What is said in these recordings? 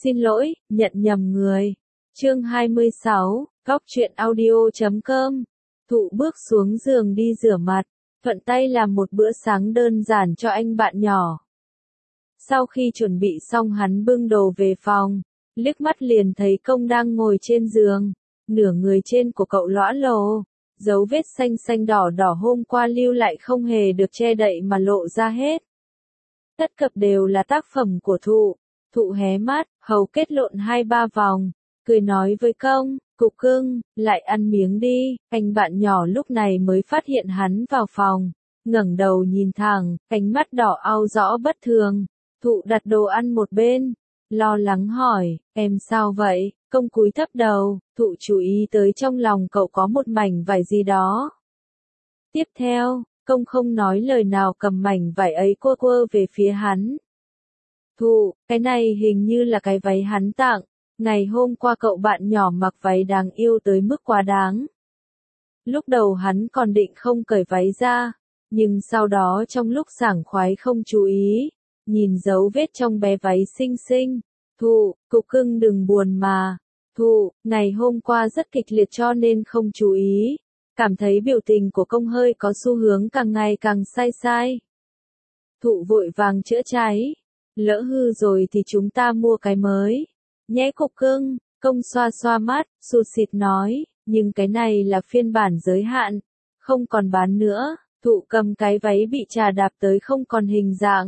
Xin lỗi, nhận nhầm người. Chương 26, Góc truyện audio.com. Thụ bước xuống giường đi rửa mặt, thuận tay làm một bữa sáng đơn giản cho anh bạn nhỏ. Sau khi chuẩn bị xong hắn bưng đồ về phòng, liếc mắt liền thấy Công đang ngồi trên giường, nửa người trên của cậu lõa lồ, dấu vết xanh xanh đỏ đỏ hôm qua lưu lại không hề được che đậy mà lộ ra hết. Tất cập đều là tác phẩm của Thụ. Thụ hé mắt, hầu kết lộn 2-3 vòng, cười nói với Công, cục cưng, lại ăn miếng đi. Anh bạn nhỏ lúc này mới phát hiện hắn vào phòng, ngẩng đầu nhìn thẳng, ánh mắt đỏ au rõ bất thường. Thụ đặt đồ ăn một bên, lo lắng hỏi, em sao vậy? Công cúi thấp đầu, Thụ chú ý tới trong lòng cậu có một mảnh vải gì đó. Tiếp theo, Công không nói lời nào cầm mảnh vải ấy quơ quơ về phía hắn. Thụ, cái này hình như là cái váy hắn tặng, ngày hôm qua cậu bạn nhỏ mặc váy đáng yêu tới mức quá đáng. Lúc đầu hắn còn định không cởi váy ra, nhưng sau đó trong lúc sảng khoái không chú ý, nhìn dấu vết trong bé váy xinh xinh. Thụ, cục cưng đừng buồn mà. Thụ, ngày hôm qua rất kịch liệt cho nên không chú ý, cảm thấy biểu tình của Công hơi có xu hướng càng ngày càng sai sai. Thụ vội vàng chữa cháy. Lỡ hư rồi thì chúng ta mua cái mới. Nhẽ cục cưng, Công xoa xoa mắt, sụt sịt nói, nhưng cái này là phiên bản giới hạn, không còn bán nữa. Thụ cầm cái váy bị trà đạp tới không còn hình dạng.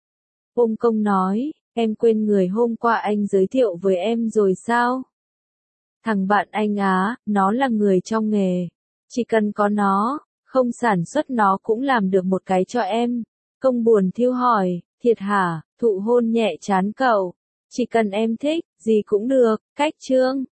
Ôm Công nói, em quên người hôm qua anh giới thiệu với em rồi sao? Thằng bạn anh á, nó là người trong nghề. Chỉ cần có nó, không sản xuất nó cũng làm được một cái cho em. Công buồn thiêu hỏi, thiệt hả? Thụ hôn nhẹ trán cậu. Chỉ cần em thích, gì cũng được, cách chương.